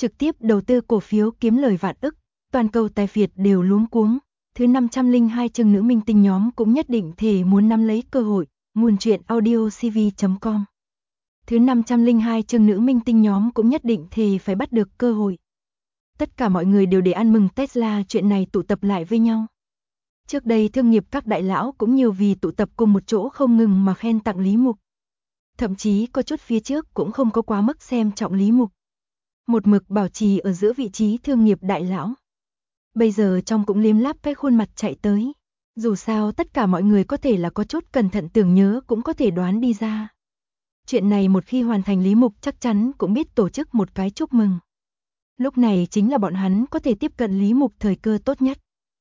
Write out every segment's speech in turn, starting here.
trực tiếp đầu tư cổ phiếu kiếm lời vạn ức, toàn cầu tài phiệt đều luống cuống. Thứ 502 chương nữ minh tinh nhóm cũng nhất định thể muốn nắm lấy cơ hội. Nguồn truyện audiocv.com. Thứ 502 chương nữ minh tinh nhóm cũng nhất định thể phải bắt được cơ hội. Tất cả mọi người đều để ăn mừng Tesla chuyện này tụ tập lại với nhau. Trước đây thương nghiệp các đại lão cũng nhiều vì tụ tập cùng một chỗ không ngừng mà khen tặng Lý Mục. Thậm chí có chút phía trước cũng không có quá mức xem trọng Lý Mục. Một mực bảo trì ở giữa vị trí thương nghiệp đại lão. Bây giờ trong cũng liếm láp cái khuôn mặt chạy tới. Dù sao tất cả mọi người có thể là có chút cẩn thận tưởng nhớ cũng có thể đoán đi ra. Chuyện này một khi hoàn thành Lý Mục chắc chắn cũng biết tổ chức một cái chúc mừng. Lúc này chính là bọn hắn có thể tiếp cận Lý Mục thời cơ tốt nhất.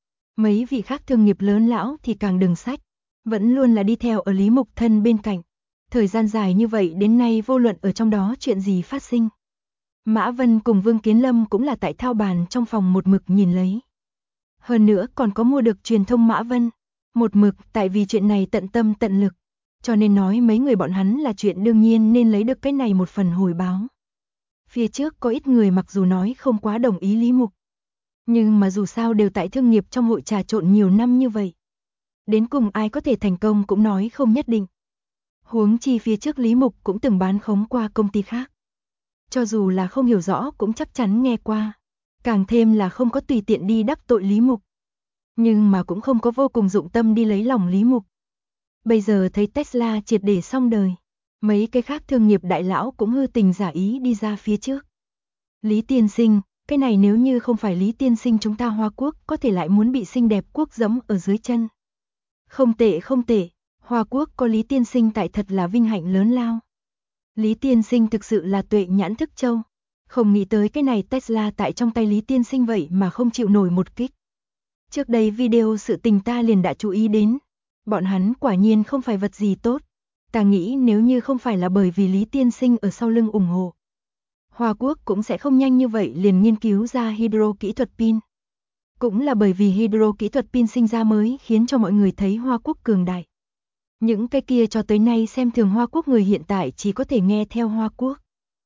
Mấy vị khác thương nghiệp lớn lão thì càng đừng sách. Vẫn luôn là đi theo ở Lý Mục thân bên cạnh. Thời gian dài như vậy đến nay vô luận ở trong đó chuyện gì phát sinh. Mã Vân cùng Vương Kiến Lâm cũng là tại thao bàn trong phòng một mực nhìn lấy. Hơn nữa còn có mua được truyền thông Mã Vân. Một mực tại vì chuyện này tận tâm tận lực. Cho nên nói mấy người bọn hắn là chuyện đương nhiên nên lấy được cái này một phần hồi báo. Phía trước có ít người mặc dù nói không quá đồng ý Lý Mục. Nhưng mà dù sao đều tại thương nghiệp trong hội trà trộn nhiều năm như vậy. Đến cùng ai có thể thành công cũng nói không nhất định. Huống chi phía trước Lý Mục cũng từng bán khống qua công ty khác. Cho dù là không hiểu rõ cũng chắc chắn nghe qua. Càng thêm là không có tùy tiện đi đắc tội Lý Mục. Nhưng mà cũng không có vô cùng dụng tâm đi lấy lòng Lý Mục. Bây giờ thấy Tesla triệt để xong đời. Mấy cái khác thương nghiệp đại lão cũng hư tình giả ý đi ra phía trước. Lý tiên sinh, cái này nếu như không phải Lý tiên sinh chúng ta Hoa Quốc có thể lại muốn bị xinh đẹp quốc giẫm ở dưới chân. Không tệ không tệ, Hoa Quốc có Lý tiên sinh tại thật là vinh hạnh lớn lao. Lý tiên sinh thực sự là tuệ nhãn thức châu. Không nghĩ tới cái này Tesla tại trong tay Lý tiên sinh vậy mà không chịu nổi một kích. Trước đây video sự tình ta liền đã chú ý đến. Bọn hắn quả nhiên không phải vật gì tốt. Ta nghĩ nếu như không phải là bởi vì Lý tiên sinh ở sau lưng ủng hộ. Hoa Quốc cũng sẽ không nhanh như vậy liền nghiên cứu ra hydro kỹ thuật pin. Cũng là bởi vì hydro kỹ thuật pin sinh ra mới khiến cho mọi người thấy Hoa Quốc cường đại. Những cái kia cho tới nay xem thường Hoa Quốc người hiện tại chỉ có thể nghe theo Hoa Quốc.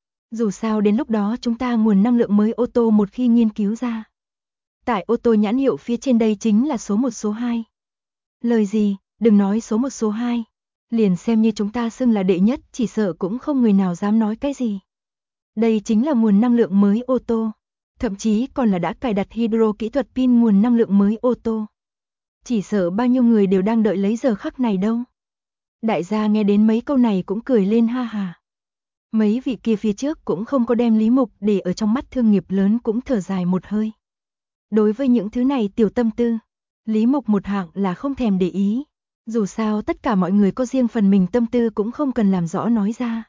Dù sao đến lúc đó chúng ta nguồn năng lượng mới ô tô một khi nghiên cứu ra. Tại ô tô nhãn hiệu phía trên đây chính là số 1 số 2. Lời gì, đừng nói số 1 số 2. Liền xem như chúng ta xưng là đệ nhất chỉ sợ cũng không người nào dám nói cái gì. Đây chính là nguồn năng lượng mới ô tô. Thậm chí còn là đã cài đặt hydro kỹ thuật pin nguồn năng lượng mới ô tô. Chỉ sợ bao nhiêu người đều đang đợi lấy giờ khắc này đâu. Đại gia nghe đến mấy câu này cũng cười lên ha ha. Mấy vị kia phía trước cũng không có đem Lý Mục để ở trong mắt thương nghiệp lớn cũng thở dài một hơi. Đối với những thứ này tiểu tâm tư, Lý Mục một hạng là không thèm để ý. Dù sao tất cả mọi người có riêng phần mình tâm tư cũng không cần làm rõ nói ra.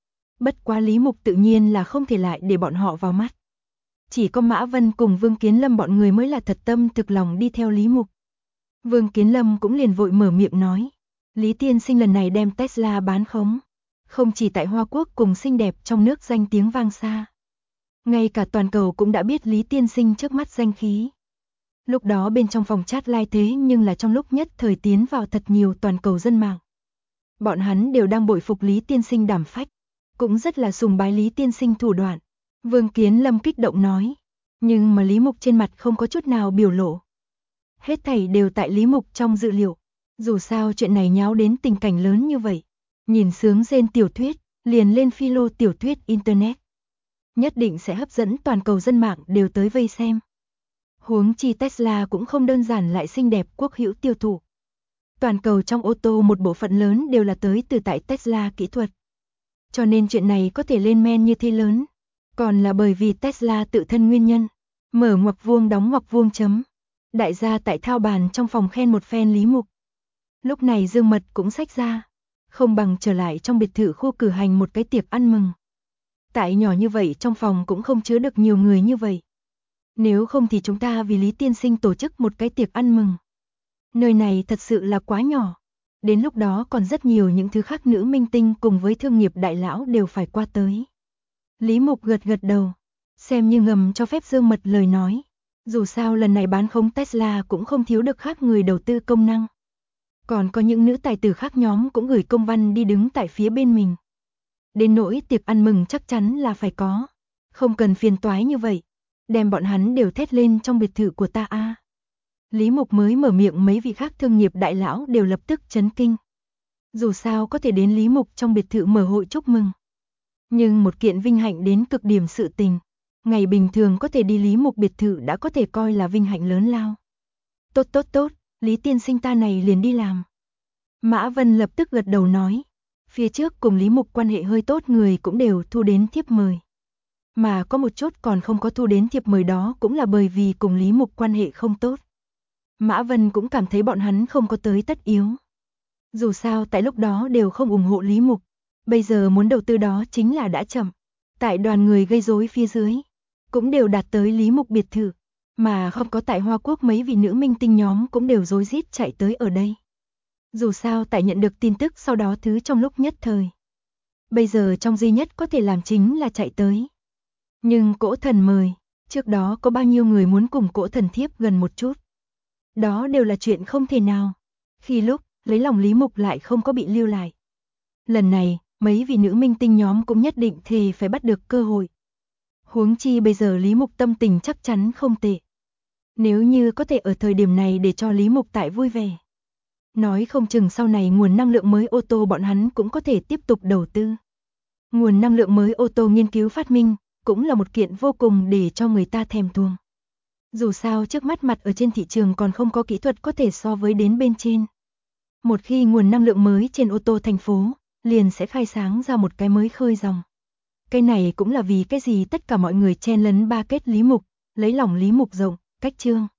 Bất quá Lý Mục tự nhiên là không thể lại để bọn họ vào mắt. Chỉ có Mã Vân cùng Vương Kiến Lâm bọn người mới là thật tâm thực lòng đi theo Lý Mục. Vương Kiến Lâm cũng liền vội mở miệng nói. Lý tiên sinh lần này đem Tesla bán khống. Không chỉ tại Hoa Quốc cùng xinh đẹp trong nước danh tiếng vang xa. Ngay cả toàn cầu cũng đã biết Lý tiên sinh trước mắt danh khí. Lúc đó bên trong phòng chat live thế nhưng là trong lúc nhất thời tiến vào thật nhiều toàn cầu dân mạng. Bọn hắn đều đang bội phục Lý tiên sinh đảm phách. Cũng rất là sùng bái Lý tiên sinh thủ đoạn. Vương Kiến Lâm kích động nói. Nhưng mà Lý Mục trên mặt không có chút nào biểu lộ. Hết thảy đều tại Lý Mục trong dự liệu. Dù sao chuyện này nháo đến tình cảnh lớn như vậy. Nhìn sướng rên tiểu thuyết, liền lên philo tiểu thuyết Internet. Nhất định sẽ hấp dẫn toàn cầu dân mạng đều tới vây xem. Huống chi Tesla cũng không đơn giản lại xinh đẹp quốc hữu tiêu thụ. Toàn cầu trong ô tô một bộ phận lớn đều là tới từ tại Tesla kỹ thuật. Cho nên chuyện này có thể lên men như thế lớn. Còn là bởi vì Tesla tự thân nguyên nhân. Mở ngoặc vuông đóng ngoặc vuông chấm. Đại gia tại thao bàn trong phòng khen một phen Lý Mục. Lúc này Dương Mật cũng xách ra. Không bằng trở lại trong biệt thự khu cử hành một cái tiệc ăn mừng. Tại nhỏ như vậy trong phòng cũng không chứa được nhiều người như vậy. Nếu không thì chúng ta vì Lý tiên sinh tổ chức một cái tiệc ăn mừng. Nơi này thật sự là quá nhỏ. Đến lúc đó còn rất nhiều những thứ khác nữ minh tinh cùng với thương nghiệp đại lão đều phải qua tới. Lý Mục gật gật đầu. Xem như ngầm cho phép Dương Mật lời nói. Dù sao lần này bán khống Tesla cũng không thiếu được khác người đầu tư công năng. Còn có những nữ tài tử khác nhóm cũng gửi công văn đi đứng tại phía bên mình. Đến nỗi tiệc ăn mừng chắc chắn là phải có. Không cần phiền toái như vậy. Đem bọn hắn đều thét lên trong biệt thự của ta a. Lý Mục mới mở miệng, mấy vị khác thương nghiệp đại lão đều lập tức chấn kinh. Dù sao có thể đến Lý Mục trong biệt thự mở hội chúc mừng. Nhưng một kiện vinh hạnh đến cực điểm sự tình. Ngày bình thường có thể đi Lý Mục biệt thự đã có thể coi là vinh hạnh lớn lao. Tốt, Lý tiên sinh ta này liền đi làm. Mã Vân lập tức gật đầu nói. Phía trước cùng Lý Mục quan hệ hơi tốt người cũng đều thu đến thiếp mời. Mà có một chút còn không có thu đến thiệp mời đó cũng là bởi vì cùng Lý Mục quan hệ không tốt. Mã Vân cũng cảm thấy bọn hắn không có tới tất yếu. Dù sao tại lúc đó đều không ủng hộ Lý Mục. Bây giờ muốn đầu tư đó chính là đã chậm. Tại đoàn người gây rối phía dưới, cũng đều đạt tới Lý Mục biệt thự. Mà không có tại Hoa Quốc mấy vị nữ minh tinh nhóm cũng đều rối rít chạy tới ở đây. Dù sao tại nhận được tin tức sau đó thứ trong lúc nhất thời. Bây giờ trong duy nhất có thể làm chính là chạy tới. Nhưng Cỗ Thần mời, trước đó có bao nhiêu người muốn cùng Cỗ Thần thiếp gần một chút. Đó đều là chuyện không thể nào. Khi lúc, lấy lòng Lý Mục lại không có bị lưu lại. Lần này, mấy vị nữ minh tinh nhóm cũng nhất định thề phải bắt được cơ hội. Huống chi bây giờ Lý Mục tâm tình chắc chắn không tệ. Nếu như có thể ở thời điểm này để cho Lý Mục tại vui vẻ. Nói không chừng sau này nguồn năng lượng mới ô tô bọn hắn cũng có thể tiếp tục đầu tư. Nguồn năng lượng mới ô tô nghiên cứu phát minh, cũng là một kiện vô cùng để cho người ta thèm thuồng. Dù sao trước mắt mặt ở trên thị trường còn không có kỹ thuật có thể so với đến bên trên. Một khi nguồn năng lượng mới trên ô tô thành phố, liền sẽ khai sáng ra một cái mới khơi dòng. Cái này cũng là vì cái gì tất cả mọi người chen lấn ba kết Lý Mục, lấy lòng Lý Mục rộng, cách chương.